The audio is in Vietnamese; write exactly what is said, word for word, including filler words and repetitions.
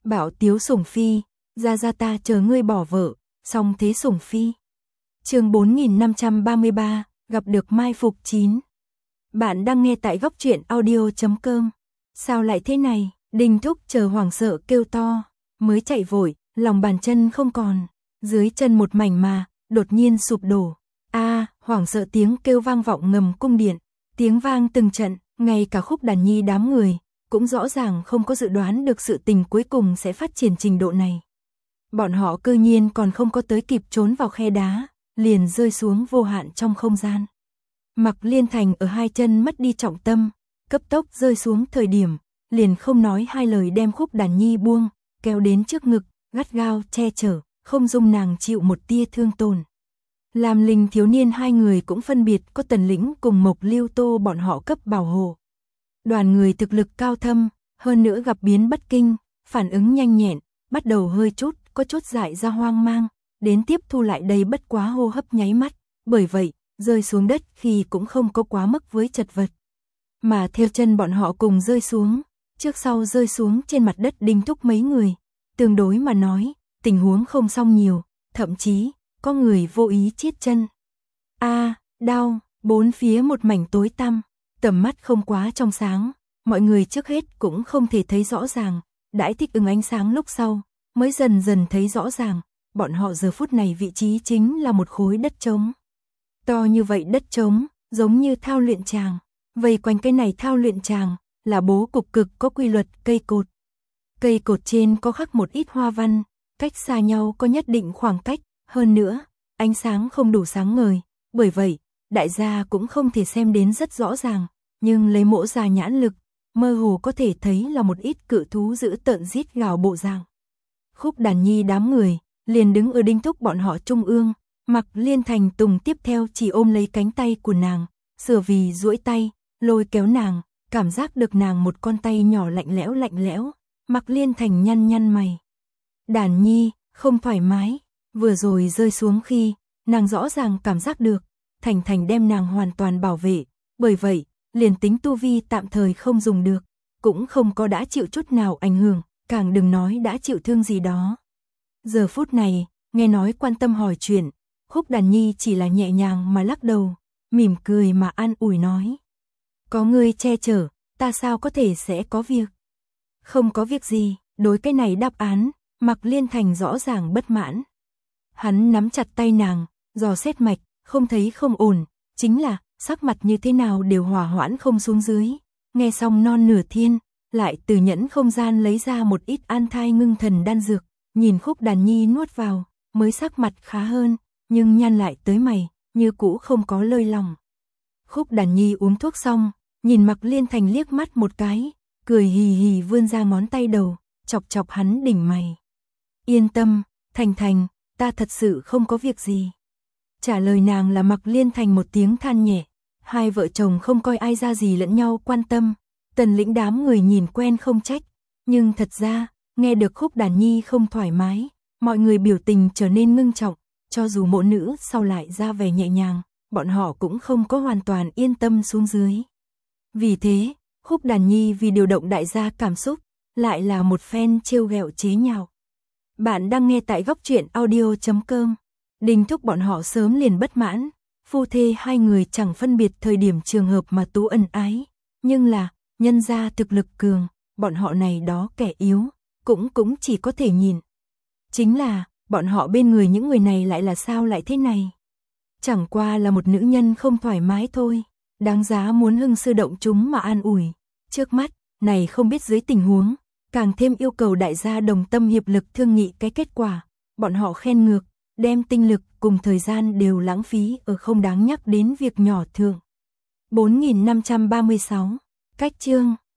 Bảo Tiếu Sủng Phi, ra ra ta chờ ngươi bỏ vợ, song thế Sủng Phi. Chương bốn nghìn năm trăm ba mươi ba, gặp được mai phục chín. Bạn đang nghe tại góc truyện audio chấm com. Sao lại thế này? Đinh Thúc chờ hoảng sợ kêu to, mới chạy vội, lòng bàn chân không còn, dưới chân một mảnh mà, đột nhiên sụp đổ. A, à, hoảng sợ tiếng kêu vang vọng ngầm cung điện, tiếng vang từng trận, ngay cả Khúc Đàn Nhi đám người cũng rõ ràng không có dự đoán được sự tình cuối cùng sẽ phát triển trình độ này. Bọn họ cơ nhiên còn không có tới kịp trốn vào khe đá, liền rơi xuống vô hạn trong không gian. Mặc Liên Thành ở hai chân mất đi trọng tâm, cấp tốc rơi xuống thời điểm, liền không nói hai lời đem Khúc Đàn Nhi buông, kéo đến trước ngực, gắt gao che chở, không dung nàng chịu một tia thương tổn. Làm Linh thiếu niên hai người cũng phân biệt có Tần Lĩnh cùng Mộc Lưu Tô bọn họ cấp bảo hộ. Đoàn người thực lực cao thâm, hơn nữa gặp biến bất kinh, phản ứng nhanh nhẹn, bắt đầu hơi chút, có chút dại ra hoang mang, đến tiếp thu lại đây bất quá hô hấp nháy mắt, bởi vậy, rơi xuống đất khi cũng không có quá mức với chật vật. Mà theo chân bọn họ cùng rơi xuống, trước sau rơi xuống trên mặt đất Đinh Thúc mấy người, tương đối mà nói, tình huống không xong nhiều, thậm chí, có người vô ý chiết chân. A, đau, bốn phía một mảnh tối tăm, tầm mắt không quá trong sáng, mọi người trước hết cũng không thể thấy rõ ràng, đãi thích ứng ánh sáng lúc sau, mới dần dần thấy rõ ràng, bọn họ giờ phút này vị trí chính là một khối đất trống. To như vậy đất trống, giống như thao luyện tràng, vây quanh cái này thao luyện tràng, là bố cục cực có quy luật cây cột. Cây cột trên có khắc một ít hoa văn, cách xa nhau có nhất định khoảng cách, hơn nữa, ánh sáng không đủ sáng ngời, bởi vậy, đại gia cũng không thể xem đến rất rõ ràng, nhưng lấy mỗ già nhãn lực, mơ hồ có thể thấy là một ít cự thú giữ tợn rít gào bộ dạng. Khúc Đàn Nhi đám người, liền đứng ở Đinh Thúc bọn họ trung ương, Mặc Liên Thành Tùng tiếp theo chỉ ôm lấy cánh tay của nàng, sửa vì duỗi tay, lôi kéo nàng, cảm giác được nàng một con tay nhỏ lạnh lẽo lạnh lẽo, Mặc Liên Thành nhăn nhăn mày. Đàn Nhi, không thoải mái, vừa rồi rơi xuống khi, nàng rõ ràng cảm giác được, Thành Thành đem nàng hoàn toàn bảo vệ, bởi vậy, liền tính tu vi tạm thời không dùng được, cũng không có đã chịu chút nào ảnh hưởng, càng đừng nói đã chịu thương gì đó. Giờ phút này, nghe nói quan tâm hỏi chuyện, Khúc Đàn Nhi chỉ là nhẹ nhàng mà lắc đầu, mỉm cười mà an ủi nói. Có ngươi che chở, ta sao có thể sẽ có việc? Không có việc gì, đối cái này đáp án, Mặc Liên Thành rõ ràng bất mãn. Hắn nắm chặt tay nàng, dò xét mạch, không thấy không ổn, chính là, sắc mặt như thế nào đều hòa hoãn không xuống dưới. Nghe xong non nửa thiên, lại từ nhẫn không gian lấy ra một ít an thai ngưng thần đan dược, nhìn Khúc Đàn Nhi nuốt vào, mới sắc mặt khá hơn, nhưng nhăn lại tới mày, như cũ không có lơi lòng. Khúc Đàn Nhi uống thuốc xong, nhìn Mặc Liên Thành liếc mắt một cái, cười hì hì vươn ra ngón tay đầu, chọc chọc hắn đỉnh mày. Yên tâm, Thành Thành, ta thật sự không có việc gì. Trả lời nàng là Mặc Liên Thành một tiếng than nhẹ, hai vợ chồng không coi ai ra gì lẫn nhau quan tâm, Tần Lĩnh đám người nhìn quen không trách, nhưng thật ra, nghe được Khúc Đàn Nhi không thoải mái, mọi người biểu tình trở nên ngưng trọng, cho dù mộ nữ sau lại ra vẻ nhẹ nhàng, bọn họ cũng không có hoàn toàn yên tâm xuống dưới. Vì thế, Khúc Đàn Nhi vì điều động đại gia cảm xúc, lại là một phen trêu ghẹo chế nhạo. Bạn đang nghe tại góc truyện audio chấm com. Đinh Thúc bọn họ sớm liền bất mãn, phu thê hai người chẳng phân biệt thời điểm trường hợp mà tú ân ái, nhưng là, nhân gia thực lực cường, bọn họ này đó kẻ yếu, cũng cũng chỉ có thể nhìn. Chính là, bọn họ bên người những người này lại là sao lại thế này? Chẳng qua là một nữ nhân không thoải mái thôi, đáng giá muốn hưng sư động chúng mà an ủi. Trước mắt, này không biết dưới tình huống, càng thêm yêu cầu đại gia đồng tâm hiệp lực thương nghị cái kết quả, bọn họ khen ngược, đem tinh lực cùng thời gian đều lãng phí ở không đáng nhắc đến việc nhỏ thượng. bốn nghìn năm trăm ba mươi sáu, cách chương